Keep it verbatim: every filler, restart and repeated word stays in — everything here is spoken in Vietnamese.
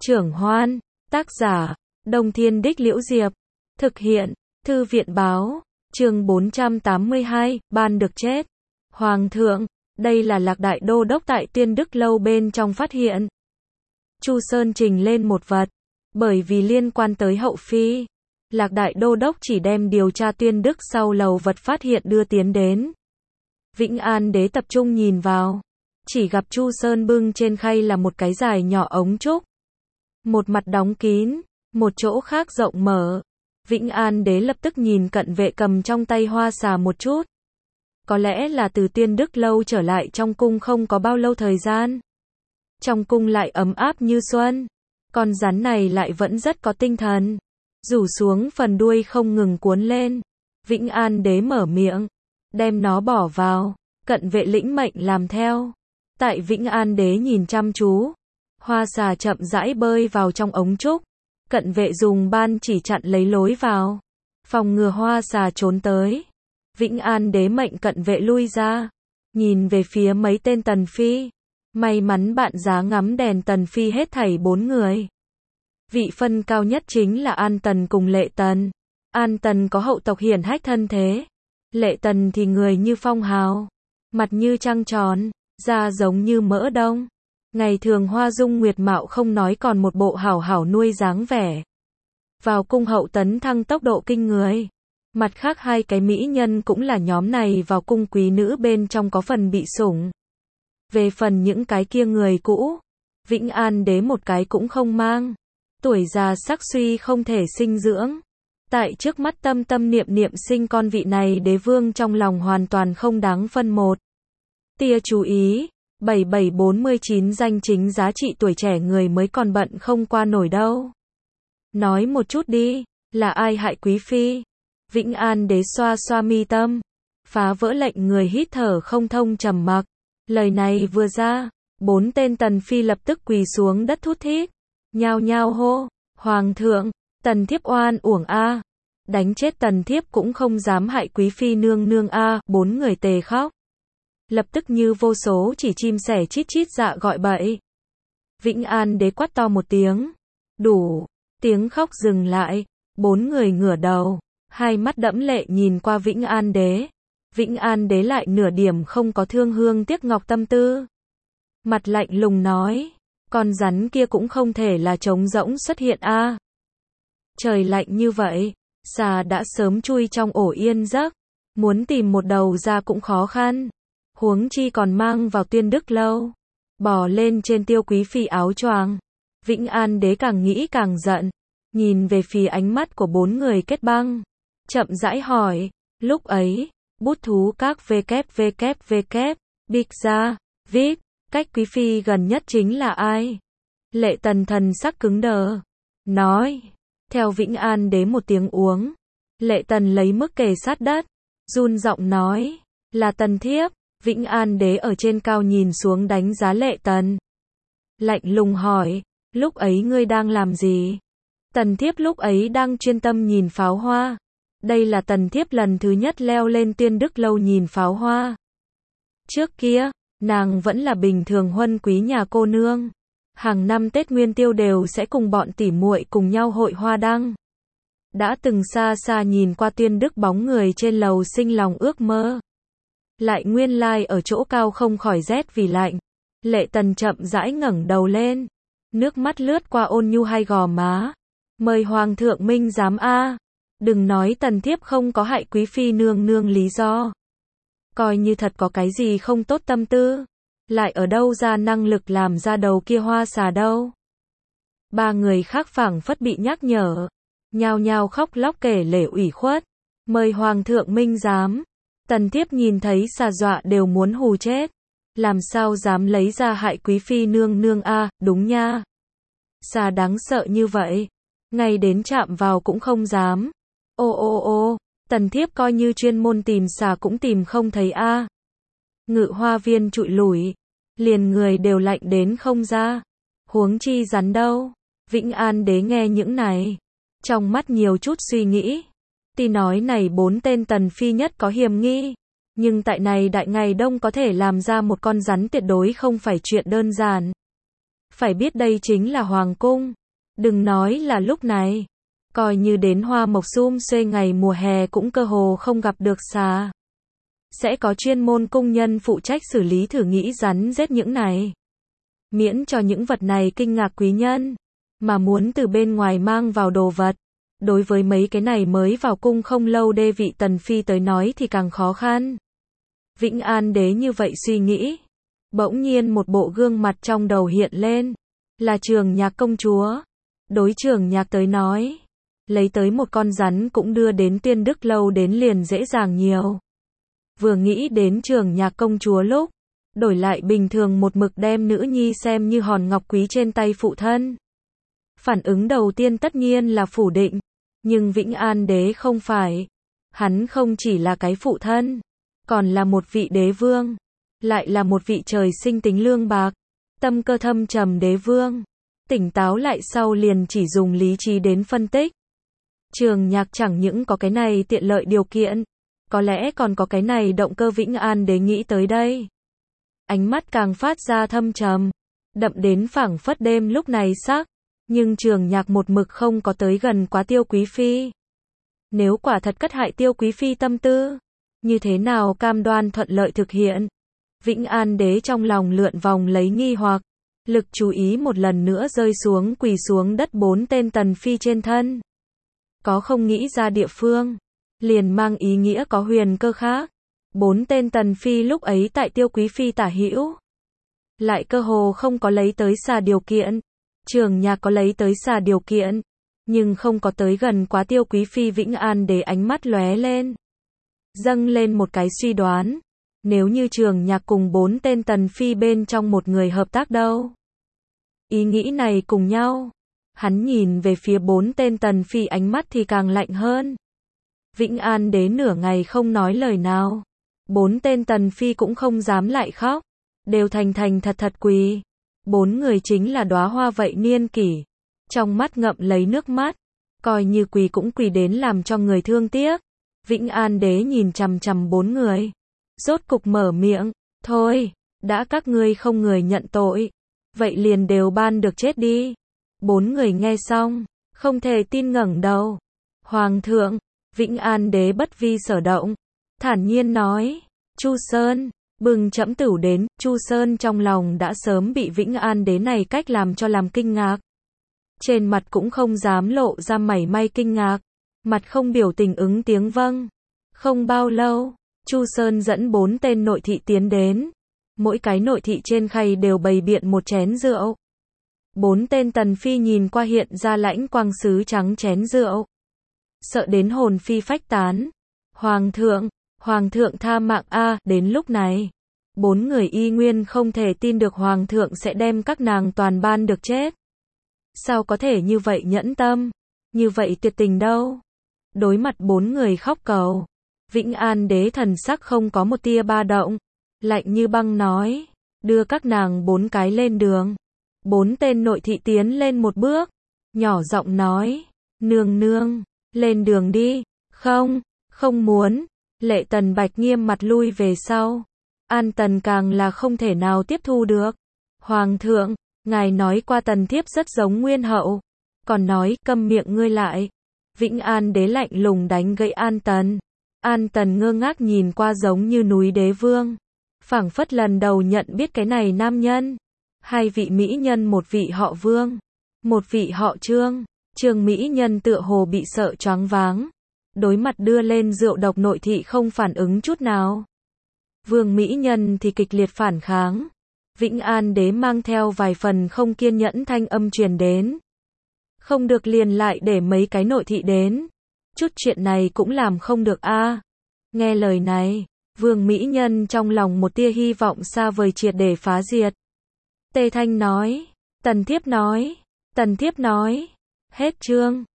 Trưởng Hoan, tác giả, Đông Thiên Đích Liễu Diệp, thực hiện, Thư viện Báo, chương bốn trăm tám mươi hai, ban được chết. Hoàng thượng, đây là Lạc Đại Đô Đốc tại Tuyên Đức Lâu bên trong phát hiện. Chu Sơn trình lên một vật, bởi vì liên quan tới hậu phi. Lạc Đại Đô Đốc chỉ đem điều tra Tuyên Đức sau lầu vật phát hiện đưa tiến đến. Vĩnh An Đế tập trung nhìn vào, chỉ gặp Chu Sơn bưng trên khay là một cái dài nhỏ ống trúc. Một mặt đóng kín, một chỗ khác rộng mở. Vĩnh An Đế lập tức nhìn cận vệ cầm trong tay hoa xà một chút. Có lẽ là từ Tuyên Đức Lâu trở lại trong cung không có bao lâu thời gian. Trong cung lại ấm áp như xuân. Con rắn này lại vẫn rất có tinh thần. Rủ xuống phần đuôi không ngừng cuốn lên. Vĩnh An Đế mở miệng, đem nó bỏ vào. Cận vệ lĩnh mệnh làm theo. Tại Vĩnh An Đế nhìn chăm chú, hoa xà chậm rãi bơi vào trong ống trúc. Cận vệ dùng ban chỉ chặn lấy lối vào, phòng ngừa hoa xà trốn tới. Vĩnh An Đế mệnh cận vệ lui ra, nhìn về phía mấy tên tần phi. May mắn bạn giá ngắm đèn tần phi hết thảy bốn người. Vị phân cao nhất chính là An Tần cùng Lệ Tần. An Tần có hậu tộc hiển hách thân thế. Lệ Tần thì người như phong hào, mặt như trăng tròn, da giống như mỡ đông. Ngày thường hoa dung nguyệt mạo không nói còn một bộ hảo hảo nuôi dáng vẻ. Vào cung hậu tấn thăng tốc độ kinh người. Mặt khác hai cái mỹ nhân cũng là nhóm này vào cung quý nữ bên trong có phần bị sủng. Về phần những cái kia người cũ, Vĩnh An Đế một cái cũng không mang. Tuổi già sắc suy không thể sinh dưỡng. Tại trước mắt tâm tâm niệm niệm sinh con vị này đế vương trong lòng hoàn toàn không đáng phân một tia chú ý. bảy bảy bốn chín danh chính giá trị tuổi trẻ người mới còn bận không qua nổi đâu. Nói một chút đi, là ai hại quý phi? Vĩnh An Đế xoa xoa mi tâm, phá vỡ lệnh người hít thở không thông trầm mặc. Lời này vừa ra, bốn tên tần phi lập tức quỳ xuống đất thút thít, nhao nhao hô, Hoàng thượng, tần thiếp oan uổng a, đánh chết tần thiếp cũng không dám hại quý phi nương nương a, bốn người tề khóc. Lập tức như vô số chỉ chim sẻ chít chít dạ gọi bậy. Vĩnh An Đế quát to một tiếng. Đủ. Tiếng khóc dừng lại. Bốn người ngửa đầu. Hai mắt đẫm lệ nhìn qua Vĩnh An Đế. Vĩnh An Đế lại nửa điểm không có thương hương tiếc ngọc tâm tư. Mặt lạnh lùng nói. Con rắn kia cũng không thể là trống rỗng xuất hiện a. Trời lạnh như vậy. Xà đã sớm chui trong ổ yên giấc. Muốn tìm một đầu ra cũng khó khăn. Huống chi còn mang vào Tuyên Đức Lâu, bò lên trên Tiêu quý phi áo choàng. Vĩnh An Đế càng nghĩ càng giận, nhìn về phía ánh mắt của bốn người kết băng, chậm rãi hỏi, lúc ấy, bút thú các vê kép vê kép vê kép, bịch ra, viết, cách quý phi gần nhất chính là ai? Lệ Tần thần sắc cứng đờ, nói, theo Vĩnh An Đế một tiếng uống, Lệ Tần lấy mức kề sát đất, run giọng nói, là Tần thiếp. Vĩnh An Đế ở trên cao nhìn xuống đánh giá Lệ Tần. Lạnh lùng hỏi, lúc ấy ngươi đang làm gì? Tần thiếp lúc ấy đang chuyên tâm nhìn pháo hoa. Đây là tần thiếp lần thứ nhất leo lên Tuyên Đức Lâu nhìn pháo hoa. Trước kia, nàng vẫn là bình thường huân quý nhà cô nương. Hàng năm Tết Nguyên Tiêu đều sẽ cùng bọn tỉ muội cùng nhau hội hoa đăng. Đã từng xa xa nhìn qua Tuyên Đức bóng người trên lầu sinh lòng ước mơ. Lại nguyên lai ở chỗ cao không khỏi rét vì lạnh. Lệ Tần chậm rãi ngẩng đầu lên, nước mắt lướt qua ôn nhu hai gò má. Mời Hoàng thượng minh giám a, đừng nói tần thiếp không có hại quý phi nương nương lý do. Coi như thật có cái gì không tốt tâm tư, lại ở đâu ra năng lực làm ra đầu kia hoa xà đâu. Ba người khác phảng phất bị nhắc nhở, nhao nhao khóc lóc kể lể ủy khuất. Mời Hoàng thượng minh giám. Tần thiếp nhìn thấy xà dọa đều muốn hù chết. Làm sao dám lấy ra hại quý phi nương nương a, à, đúng nha. Xà đáng sợ như vậy, ngay đến chạm vào cũng không dám. Ô ô ô, tần thiếp coi như chuyên môn tìm xà cũng tìm không thấy a. À. Ngự hoa viên trụi lủi, liền người đều lạnh đến không ra. Huống chi rắn đâu. Vĩnh An Đế nghe những này, trong mắt nhiều chút suy nghĩ. Tuy nói này bốn tên tần phi nhất có hiềm nghi, nhưng tại này đại ngày đông có thể làm ra một con rắn tuyệt đối không phải chuyện đơn giản. Phải biết đây chính là hoàng cung. Đừng nói là lúc này. Coi như đến hoa mộc sum xuê ngày mùa hè cũng cơ hồ không gặp được xà. Sẽ có chuyên môn công nhân phụ trách xử lý thử nghĩ rắn rết những này. Miễn cho những vật này kinh ngạc quý nhân. Mà muốn từ bên ngoài mang vào đồ vật. Đối với mấy cái này mới vào cung không lâu đê vị tần phi tới nói thì càng khó khăn. Vĩnh An đế như vậy suy nghĩ. Bỗng nhiên một bộ gương mặt trong đầu hiện lên. Là Trường Nhạc công chúa. Đối Trường Nhạc tới nói. Lấy tới một con rắn cũng đưa đến Tuyên Đức lâu đến liền dễ dàng nhiều. Vừa nghĩ đến Trường Nhạc công chúa lúc. Đổi lại bình thường một mực đem nữ nhi xem như hòn ngọc quý trên tay phụ thân. Phản ứng đầu tiên tất nhiên là phủ định. Nhưng Vĩnh An đế không phải. Hắn không chỉ là cái phụ thân. Còn là một vị đế vương. Lại là một vị trời sinh tính lương bạc. Tâm cơ thâm trầm đế vương. Tỉnh táo lại sau liền chỉ dùng lý trí đến phân tích. Trường Nhạc chẳng những có cái này tiện lợi điều kiện. Có lẽ còn có cái này động cơ Vĩnh An đế nghĩ tới đây. Ánh mắt càng phát ra thâm trầm. Đậm đến phảng phất đêm lúc này sắc. Nhưng Trường Nhạc một mực không có tới gần quá Tiêu Quý Phi. Nếu quả thật cất hại Tiêu Quý Phi tâm tư. Như thế nào cam đoan thuận lợi thực hiện? Vĩnh An đế trong lòng lượn vòng lấy nghi hoặc. Lực chú ý một lần nữa rơi xuống quỳ xuống đất bốn tên tần phi trên thân. Có không nghĩ ra địa phương. Liền mang ý nghĩa có huyền cơ khác. Bốn tên tần phi lúc ấy tại Tiêu Quý Phi tả hữu. Lại cơ hồ không có lấy tới xà điều kiện. Trường Nhạc có lấy tới xà điều kiện. Nhưng không có tới gần quá Tiêu Quý Phi. Vĩnh An đế ánh mắt lóe lên. Dâng lên một cái suy đoán. Nếu như Trường Nhạc cùng bốn tên tần phi bên trong một người hợp tác đâu. Ý nghĩ này cùng nhau. Hắn nhìn về phía bốn tên tần phi ánh mắt thì càng lạnh hơn. Vĩnh An đế nửa ngày không nói lời nào. Bốn tên tần phi cũng không dám lại khóc. Đều thành thành thật thật quỳ. Bốn người chính là đóa hoa vậy niên kỷ. Trong mắt ngậm lấy nước mắt. Coi như quỳ cũng quỳ đến làm cho người thương tiếc. Vĩnh An đế nhìn chằm chằm bốn người. Rốt cục mở miệng. Thôi, đã các ngươi không người nhận tội. Vậy liền đều ban được chết đi. Bốn người nghe xong. Không thể tin ngẩng đầu. Hoàng thượng. Vĩnh An đế bất vi sở động. Thản nhiên nói. Chu Sơn. Bừng trẫm tửu đến. Chu Sơn trong lòng đã sớm bị Vĩnh An đế này cách làm cho làm kinh ngạc. Trên mặt cũng không dám lộ ra mảy may kinh ngạc. Mặt không biểu tình ứng tiếng vâng. Không bao lâu. Chu Sơn dẫn bốn tên nội thị tiến đến. Mỗi cái nội thị trên khay đều bày biện một chén rượu. Bốn tên tần phi nhìn qua hiện ra lãnh quang sứ trắng chén rượu. Sợ đến hồn phi phách tán. Hoàng thượng, Hoàng thượng tha mạng a. Đến lúc này, bốn người y nguyên không thể tin được Hoàng thượng sẽ đem các nàng toàn ban được chết. Sao có thể như vậy nhẫn tâm, như vậy tuyệt tình đâu. Đối mặt bốn người khóc cầu. Vĩnh An đế thần sắc không có một tia ba động. Lạnh như băng nói. Đưa các nàng bốn cái lên đường. Bốn tên nội thị tiến lên một bước. Nhỏ giọng nói. Nương nương. Lên đường đi. Không. Không muốn. Lệ Tần Bạch nghiêm mặt lui về sau. An Tần càng là không thể nào tiếp thu được. Hoàng thượng. Ngài nói qua tần thiếp rất giống Nguyên hậu. Còn nói câm miệng ngươi lại. Vĩnh An đế lạnh lùng đánh gãy An Tần. An Tần ngơ ngác nhìn qua giống như núi đế vương. Phảng phất lần đầu nhận biết cái này nam nhân. Hai vị mỹ nhân, một vị họ Vương, một vị họ Trương. Trương mỹ nhân tựa hồ bị sợ choáng váng. Đối mặt đưa lên rượu độc nội thị không phản ứng chút nào. Vương mỹ nhân thì kịch liệt phản kháng. Vĩnh An đế mang theo vài phần không kiên nhẫn thanh âm truyền đến. Không được liền lại để mấy cái nội thị đến. Chút chuyện này cũng làm không được a. À. Nghe lời này, Vương mỹ nhân trong lòng một tia hy vọng xa vời triệt để phá diệt. Tề Thanh nói, Tần thiếp nói, Tần thiếp nói, hết chương.